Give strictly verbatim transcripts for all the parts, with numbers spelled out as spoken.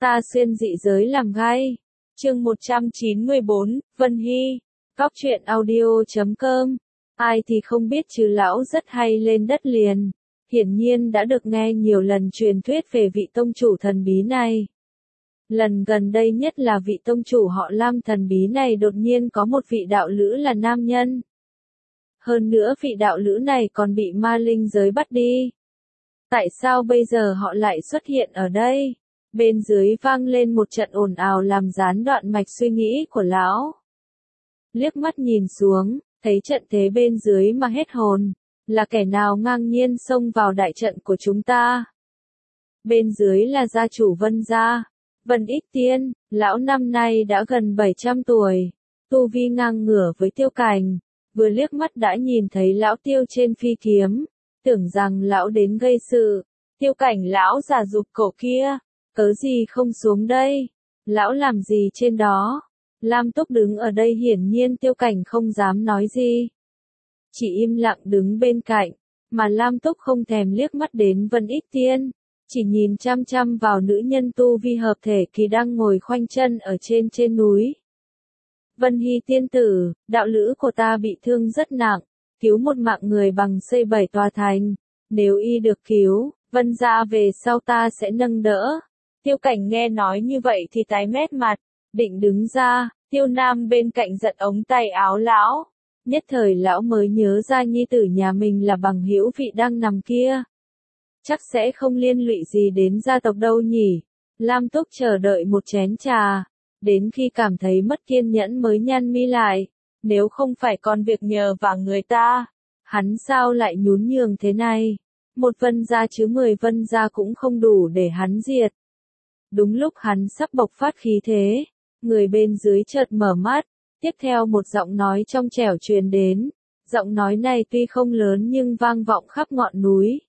Ta xuyên dị giới làm gai. Chương một trăm chín mươi bốn, Vân Hy. Cóc truyện audio chấm com. Ai thì không biết chứ lão rất hay lên đất liền. Hiển nhiên đã được nghe nhiều lần truyền thuyết về vị tông chủ thần bí này. Lần gần đây nhất là vị tông chủ họ Lam thần bí này đột nhiên có một vị đạo lữ là nam nhân. Hơn nữa vị đạo lữ này còn bị ma linh giới bắt đi. Tại sao bây giờ họ lại xuất hiện ở đây? Bên dưới vang lên một trận ồn ào làm gián đoạn mạch suy nghĩ của lão. Liếc mắt nhìn xuống, thấy trận thế bên dưới mà hết hồn. Là kẻ nào ngang nhiên xông vào đại trận của chúng ta? Bên dưới là gia chủ Vân gia, Vân Ích Tiên, lão năm nay đã gần bảy trăm tuổi, tu vi ngang ngửa với Tiêu Cảnh, vừa liếc mắt đã nhìn thấy lão Tiêu trên phi kiếm, tưởng rằng lão đến gây sự. Tiêu Cảnh lão già dục cổ kia, cớ gì không xuống đây? Lão làm gì trên đó? Lam Túc đứng ở đây hiển nhiên Tiêu Cảnh không dám nói gì. Chỉ im lặng đứng bên cạnh, mà Lam Túc không thèm liếc mắt đến Vân Ích Tiên, chỉ nhìn chăm chăm vào nữ nhân tu vi hợp thể kỳ đang ngồi khoanh chân ở trên trên núi. Vân Hy tiên tử, đạo lữ của ta bị thương rất nặng, cứu một mạng người bằng xây bảy tòa thành, nếu y được cứu, Vân gia về sau ta sẽ nâng đỡ. Tiêu Cảnh nghe nói như vậy thì tái mét mặt, định đứng ra, Tiêu Nam bên cạnh giật ống tay áo lão. Nhất thời lão mới nhớ ra nhi tử nhà mình là bằng hữu vị đang nằm kia. Chắc sẽ không liên lụy gì đến gia tộc đâu nhỉ. Lam Túc chờ đợi một chén trà, đến khi cảm thấy mất kiên nhẫn mới nhăn mi lại. Nếu không phải còn việc nhờ vào người ta, hắn sao lại nhún nhường thế này? Một Vân gia chứ mười Vân gia cũng không đủ để hắn diệt. Đúng lúc hắn sắp bộc phát khí thế, người bên dưới chợt mở mắt. Tiếp theo một giọng nói trong trẻo truyền đến, giọng nói này tuy không lớn nhưng vang vọng khắp ngọn núi.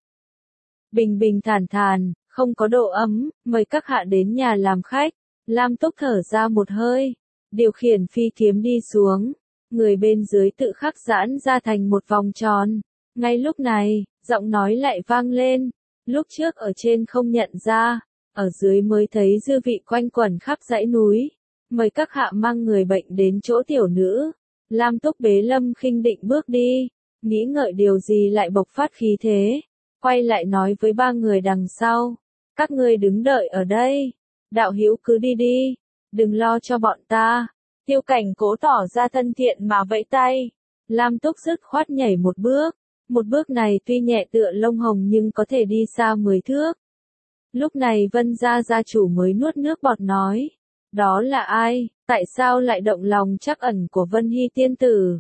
Bình bình thản thản, không có độ ấm, mời các hạ đến nhà làm khách. Lam Túc thở ra một hơi, điều khiển phi kiếm đi xuống, người bên dưới tự khắc giãn ra thành một vòng tròn. Ngay lúc này, giọng nói lại vang lên, lúc trước ở trên không nhận ra, ở dưới mới thấy dư vị quanh quẩn khắp dãy núi. Mời các hạ mang người bệnh đến chỗ tiểu nữ. Lam Túc bế Lâm Khinh định bước đi, nghĩ ngợi điều gì lại bộc phát khí thế, quay lại nói với ba người đằng sau, các ngươi đứng đợi ở đây, đạo hữu cứ đi đi, đừng lo cho bọn ta. Tiêu Cảnh cố tỏ ra thân thiện mà vẫy tay, Lam Túc dứt khoát nhảy một bước, một bước này tuy nhẹ tựa lông hồng nhưng có thể đi xa mười thước. Lúc này Vân gia gia chủ mới nuốt nước bọt nói. Đó là ai, tại sao lại động lòng trắc ẩn của Vân Hy tiên tử?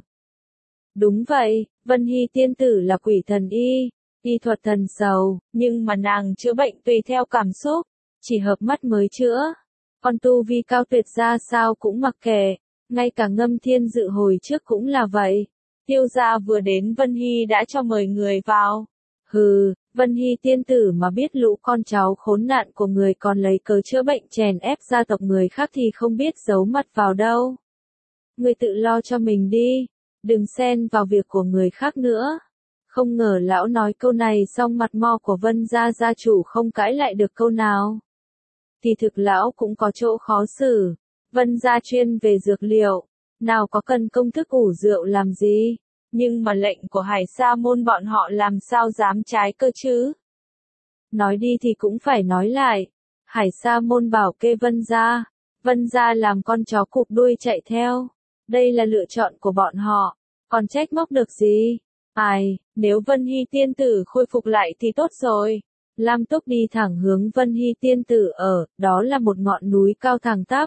Đúng vậy, Vân Hy tiên tử là quỷ thần y, y thuật thần sầu, nhưng mà nàng chữa bệnh tùy theo cảm xúc, chỉ hợp mắt mới chữa. Còn tu vi cao tuyệt ra sao cũng mặc kệ, ngay cả Ngâm Thiên Dự hồi trước cũng là vậy. Tiêu gia vừa đến Vân Hy đã cho mời người vào. Hừ, Vân Hy tiên tử mà biết lũ con cháu khốn nạn của người còn lấy cớ chữa bệnh chèn ép gia tộc người khác thì không biết giấu mặt vào đâu. Người tự lo cho mình đi, đừng xen vào việc của người khác nữa. Không ngờ lão nói câu này xong mặt mo của Vân gia gia chủ không cãi lại được câu nào. Thì thực lão cũng có chỗ khó xử, Vân gia chuyên về dược liệu, nào có cần công thức ủ rượu làm gì. Nhưng mà lệnh của Hải Sa môn bọn họ làm sao dám trái cơ chứ? Nói đi thì cũng phải nói lại. Hải Sa môn bảo kê Vân gia, Vân gia làm con chó cụp đuôi chạy theo. Đây là lựa chọn của bọn họ, còn trách móc được gì? Ai, nếu Vân Hy tiên tử khôi phục lại thì tốt rồi. Lam Túc đi thẳng hướng Vân Hy tiên tử ở, đó là một ngọn núi cao thẳng tắp.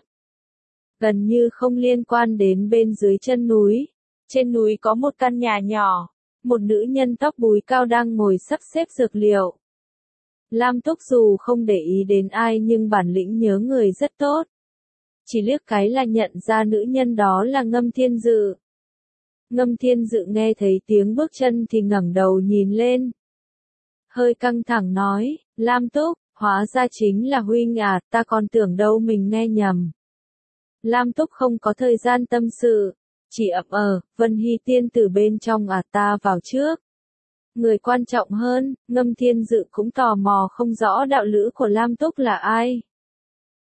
Gần như không liên quan đến bên dưới chân núi. Trên núi có một căn nhà nhỏ, một nữ nhân tóc búi cao đang ngồi sắp xếp dược liệu. Lam Túc dù không để ý đến ai nhưng bản lĩnh nhớ người rất tốt. Chỉ liếc cái là nhận ra nữ nhân đó là Ngâm Thiên Dự. Ngâm Thiên Dự nghe thấy tiếng bước chân thì ngẩng đầu nhìn lên. Hơi căng thẳng nói, Lam Túc, hóa ra chính là huynh à, ta còn tưởng đâu mình nghe nhầm. Lam Túc không có thời gian tâm sự. Chỉ ậm ờ, Vân Hy tiên tử bên trong à, ta vào trước. Người quan trọng hơn, Ngâm Thiên Dự cũng tò mò không rõ đạo lữ của Lam Túc là ai.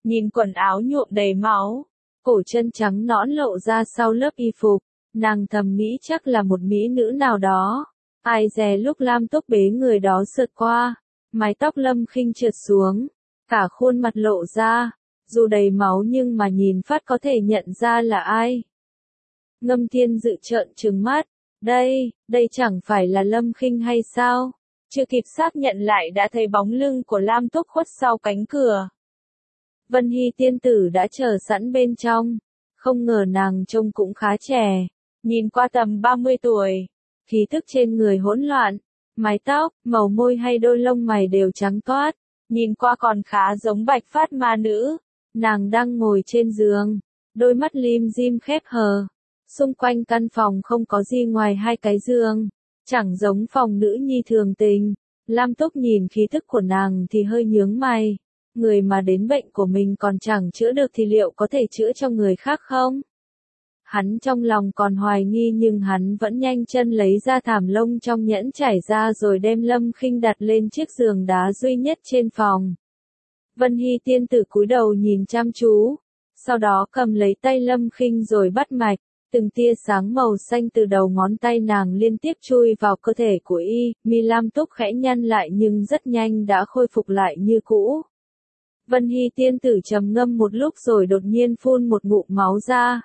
nhìn quần áo nhuộm đầy máu, cổ chân trắng nõn lộ ra sau lớp y phục, nàng thầm nghĩ chắc là một mỹ nữ nào đó. Ai dè lúc Lam Túc bế người đó sượt qua, mái tóc Lâm Khinh trượt xuống, cả khuôn mặt lộ ra, dù đầy máu nhưng mà nhìn phát có thể nhận ra là ai. Ngâm Thiên Dự trợn trừng mắt, đây, đây chẳng phải là Lâm Khinh hay sao? Chưa kịp xác nhận lại đã thấy bóng lưng của Lam Túc khuất sau cánh cửa. Vân Hy tiên tử đã chờ sẵn bên trong, không ngờ nàng trông cũng khá trẻ, nhìn qua tầm ba mươi tuổi, khí thức trên người hỗn loạn, mái tóc, màu môi hay đôi lông mày đều trắng toát, nhìn qua còn khá giống bạch phát ma nữ. Nàng đang ngồi trên giường, đôi mắt lim dim khép hờ, xung quanh căn phòng không có gì ngoài hai cái giường, chẳng giống phòng nữ nhi thường tình. Lam Túc nhìn khí thức của nàng thì hơi nhướng mày, người mà đến bệnh của mình còn chẳng chữa được thì liệu có thể chữa cho người khác không? Hắn trong lòng còn hoài nghi nhưng hắn vẫn nhanh chân lấy ra thảm lông trong nhẫn trải ra rồi đem Lâm Khinh đặt lên chiếc giường đá duy nhất trên phòng. Vân Hy tiên tử cúi đầu nhìn chăm chú, sau đó cầm lấy tay Lâm Khinh rồi bắt mạch, từng tia sáng màu xanh từ đầu ngón tay nàng liên tiếp chui vào cơ thể của y, mi Lam Túc khẽ nhăn lại nhưng rất nhanh đã khôi phục lại như cũ. Vân Hy tiên tử trầm ngâm một lúc rồi đột nhiên phun một ngụm máu ra.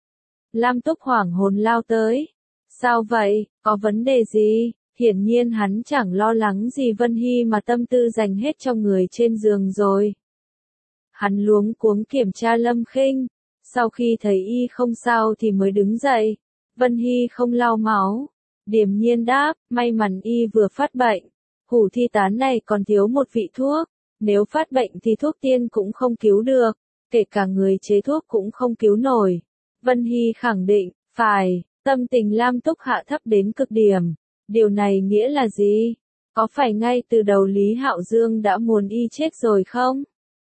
Lam Túc hoảng hồn lao tới. Sao vậy, có vấn đề gì? Hiển nhiên hắn chẳng lo lắng gì Vân Hy mà tâm tư dành hết cho người trên giường rồi. Hắn luống cuống kiểm tra Lâm Khinh, sau khi thấy y không sao thì mới đứng dậy. Vân Hy không lau máu, điềm nhiên đáp, may mắn y vừa phát bệnh. Hủ thi tán này còn thiếu một vị thuốc, nếu phát bệnh thì thuốc tiên cũng không cứu được, kể cả người chế thuốc cũng không cứu nổi. Vân Hy khẳng định, phải, tâm tình Lam Túc hạ thấp đến cực điểm. Điều này nghĩa là gì? Có phải ngay từ đầu Lý Hạo Dương đã muốn y chết rồi không?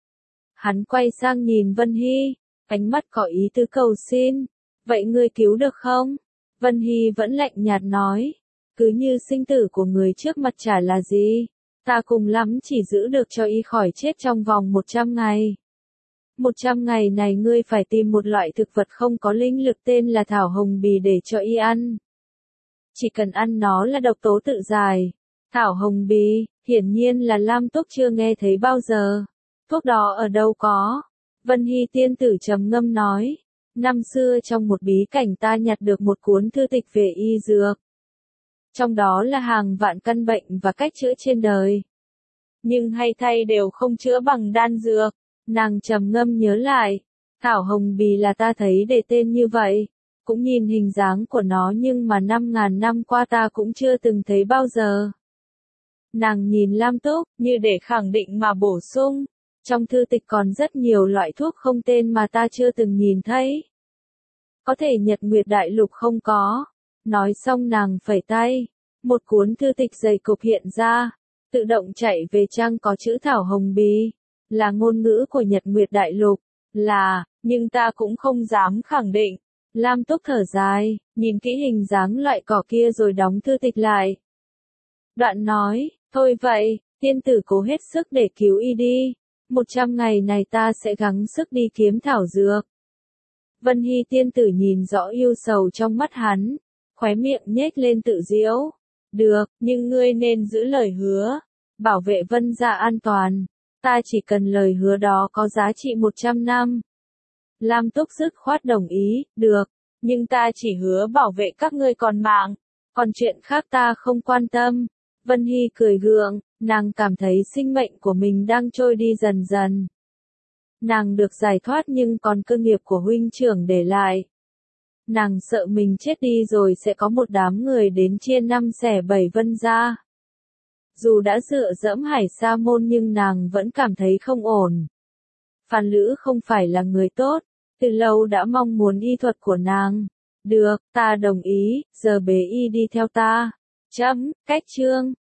Hắn quay sang nhìn Vân Hy, ánh mắt có ý tứ cầu xin. Vậy ngươi cứu được không? Vân Hy vẫn lạnh nhạt nói. Cứ như sinh tử của người trước mặt chả là gì. Ta cùng lắm chỉ giữ được cho y khỏi chết trong vòng một trăm ngày. Một trăm ngày này ngươi phải tìm một loại thực vật không có linh lực tên là thảo hồng bì để cho y ăn. Chỉ cần ăn nó là độc tố tự giải. Thảo hồng bì, hiển nhiên là Lam Túc chưa nghe thấy bao giờ. Thuốc đó ở đâu có? Vân Hy tiên tử trầm ngâm nói. Năm xưa trong một bí cảnh ta nhặt được một cuốn thư tịch về y dược. Trong đó là hàng vạn căn bệnh và cách chữa trên đời. Nhưng hay thay đều không chữa bằng đan dược. Nàng trầm ngâm nhớ lại. Thảo hồng bì là ta thấy để tên như vậy. Cũng nhìn hình dáng của nó nhưng mà năm ngàn năm qua ta cũng chưa từng thấy bao giờ. Nàng nhìn Lam Túc, như để khẳng định mà bổ sung. Trong thư tịch còn rất nhiều loại thuốc không tên mà ta chưa từng nhìn thấy. Có thể Nhật Nguyệt Đại Lục không có. Nói xong nàng phẩy tay. Một cuốn thư tịch dày cộp hiện ra. Tự động chạy về trang có chữ thảo hồng bì. Là ngôn ngữ của Nhật Nguyệt Đại Lục. Là, nhưng ta cũng không dám khẳng định. Lam Túc thở dài, nhìn kỹ hình dáng loại cỏ kia rồi đóng thư tịch lại. Đoạn nói, thôi vậy, tiên tử cố hết sức để cứu y đi. Một trăm ngày này ta sẽ gắng sức đi kiếm thảo dược. Vân Hy tiên tử nhìn rõ yêu sầu trong mắt hắn, khóe miệng nhếch lên tự giễu. Được, nhưng ngươi nên giữ lời hứa, bảo vệ Vân gia an toàn. Ta chỉ cần lời hứa đó có giá trị một trăm năm. Lam Túc dứt khoát đồng ý, được, nhưng ta chỉ hứa bảo vệ các ngươi còn mạng, còn chuyện khác ta không quan tâm. Vân Hy cười gượng, nàng cảm thấy sinh mệnh của mình đang trôi đi dần dần. Nàng được giải thoát nhưng còn cơ nghiệp của huynh trưởng để lại. Nàng sợ mình chết đi rồi sẽ có một đám người đến chia năm xẻ bảy Vân gia. Dù đã dựa dẫm Hải Sa môn nhưng nàng vẫn cảm thấy không ổn. Phan Lữ không phải là người tốt, từ lâu đã mong muốn y thuật của nàng. Được, ta đồng ý, giờ bế y đi theo ta. Chấm, cách chương.